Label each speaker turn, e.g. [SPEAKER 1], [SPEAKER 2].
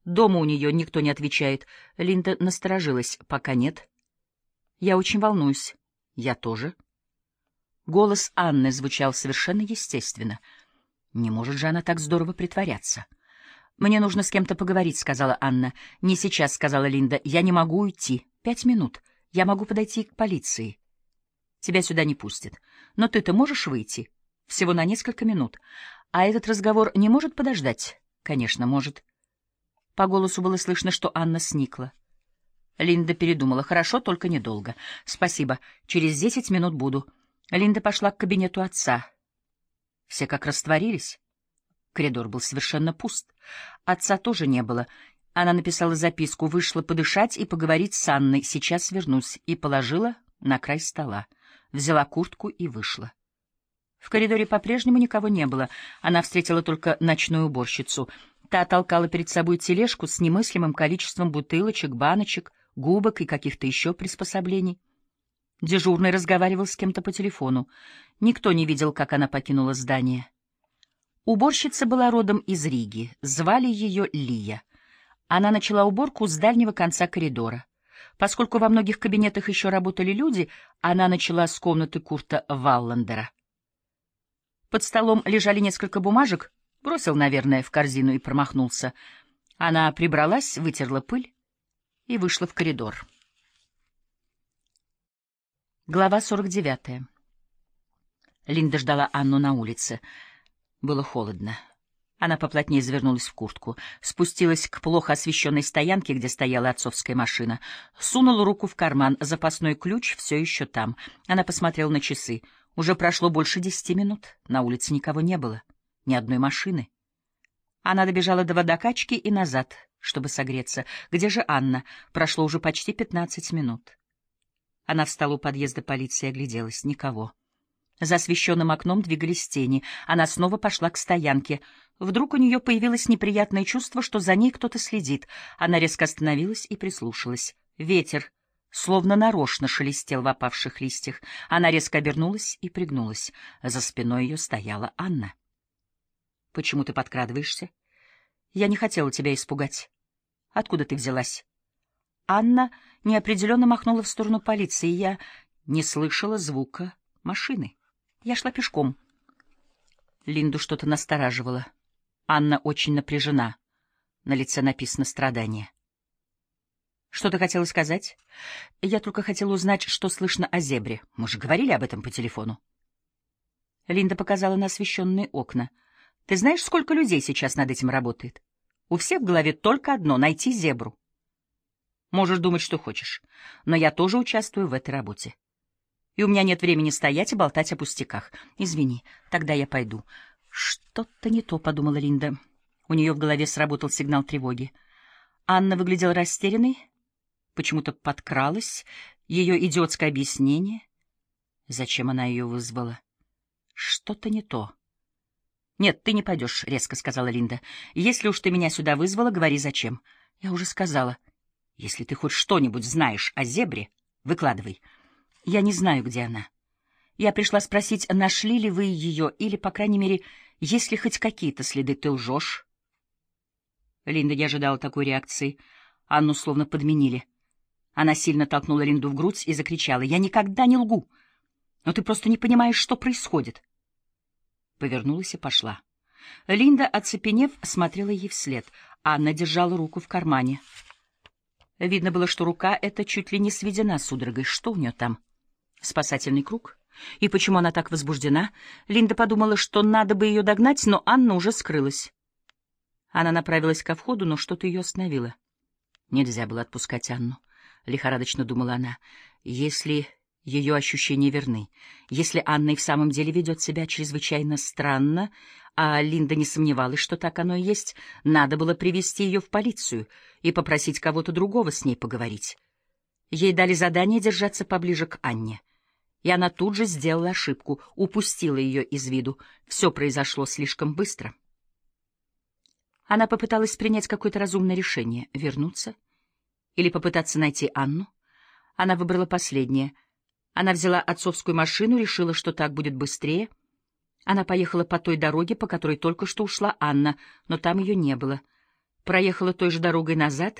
[SPEAKER 1] Дома у нее никто не отвечает. Линда насторожилась. Пока нет. Я очень волнуюсь. Я тоже. Голос Анны звучал совершенно естественно. Не может же она так здорово притворяться. «Мне нужно с кем-то поговорить», — сказала Анна. «Не сейчас», — сказала Линда. «Я не могу уйти. 5 минут. Я могу подойти к полиции. Тебя сюда не пустят. Но ты-то можешь выйти? Всего на несколько минут. А этот разговор не может подождать?» «Конечно, может». По голосу было слышно, что Анна сникла. Линда передумала. «Хорошо, только недолго. Спасибо. Через 10 минут буду». Линда пошла к кабинету отца. Все как растворились. Коридор был совершенно пуст. Отца тоже не было. Она написала записку, вышла подышать и поговорить с Анной. «Сейчас вернусь», и положила на край стола. Взяла куртку и вышла. В коридоре по-прежнему никого не было. Она встретила только ночную уборщицу. Та толкала перед собой тележку с немыслимым количеством бутылочек, баночек, губок и каких-то еще приспособлений. Дежурный разговаривал с кем-то по телефону. Никто не видел, как она покинула здание. Уборщица была родом из Риги. Звали ее Лия. Она начала уборку с дальнего конца коридора. Поскольку во многих кабинетах еще работали люди, она начала с комнаты Курта Валландера. Под столом лежали несколько бумажек, бросил, наверное, в корзину и промахнулся. Она прибралась, вытерла пыль и вышла в коридор. Глава 49. Линда ждала Анну на улице. Было холодно. Она поплотнее завернулась в куртку, спустилась к плохо освещенной стоянке, где стояла отцовская машина, сунула руку в карман, запасной ключ все еще там. Она посмотрела на часы. Уже прошло больше 10 минут, на улице никого не было, ни одной машины. Она добежала до водокачки и назад, чтобы согреться. Где же Анна? Прошло уже почти 15 минут. Она встала у подъезда полиции и огляделась. Никого. За освещенным окном двигались тени. Она снова пошла к стоянке. Вдруг у нее появилось неприятное чувство, что за ней кто-то следит. Она резко остановилась и прислушалась. Ветер словно нарочно шелестел в опавших листьях. Она резко обернулась и пригнулась. За спиной ее стояла Анна. «Почему ты подкрадываешься? Я не хотела тебя испугать. Откуда ты взялась?» Анна неопределенно махнула в сторону полиции. Я не слышала звука машины. Я шла пешком. Линду что-то настораживало. Анна очень напряжена. На лице написано «страдание». «Что ты хотела сказать?» «Я только хотела узнать, что слышно о зебре. Мы же говорили об этом по телефону». Линда показала на освещенные окна. «Ты знаешь, сколько людей сейчас над этим работает? У всех в голове только одно — найти зебру. Можешь думать, что хочешь, но я тоже участвую в этой работе. И у меня нет времени стоять и болтать о пустяках. Извини, тогда я пойду». «Что-то не то», — подумала Линда. У нее в голове сработал сигнал тревоги. Анна выглядела растерянной, почему-то подкралась. Ее идиотское объяснение. Зачем она ее вызвала? Что-то не то. «Нет, ты не пойдешь», — резко сказала Линда. «Если уж ты меня сюда вызвала, говори, зачем». «Я уже сказала. Если ты хоть что-нибудь знаешь о зебре, выкладывай». «Я не знаю, где она. Я пришла спросить, нашли ли вы ее, или, по крайней мере, есть ли хоть какие-то следы. Ты лжешь?» Линда не ожидала такой реакции. Анну словно подменили. Она сильно толкнула Линду в грудь и закричала: «Я никогда не лгу! Но ты просто не понимаешь, что происходит!» Повернулась и пошла. Линда, оцепенев, смотрела ей вслед. Анна держала руку в кармане. Видно было, что рука эта чуть ли не сведена судорогой. Что у нее там? Спасательный круг? И почему она так возбуждена? Линда подумала, что надо бы ее догнать, но Анна уже скрылась. Она направилась ко входу, но что-то ее остановило. Нельзя было отпускать Анну, лихорадочно думала она. Если ее ощущения верны, если Анна и в самом деле ведет себя чрезвычайно странно, а Линда не сомневалась, что так оно и есть, надо было привести ее в полицию и попросить кого-то другого с ней поговорить. Ей дали задание держаться поближе к Анне. И она тут же сделала ошибку, упустила ее из виду. Все произошло слишком быстро. Она попыталась принять какое-то разумное решение — вернуться или попытаться найти Анну. Она выбрала последнее. Она взяла отцовскую машину, решила, что так будет быстрее. Она поехала по той дороге, по которой только что ушла Анна, но там ее не было. проехала той же дорогой назад,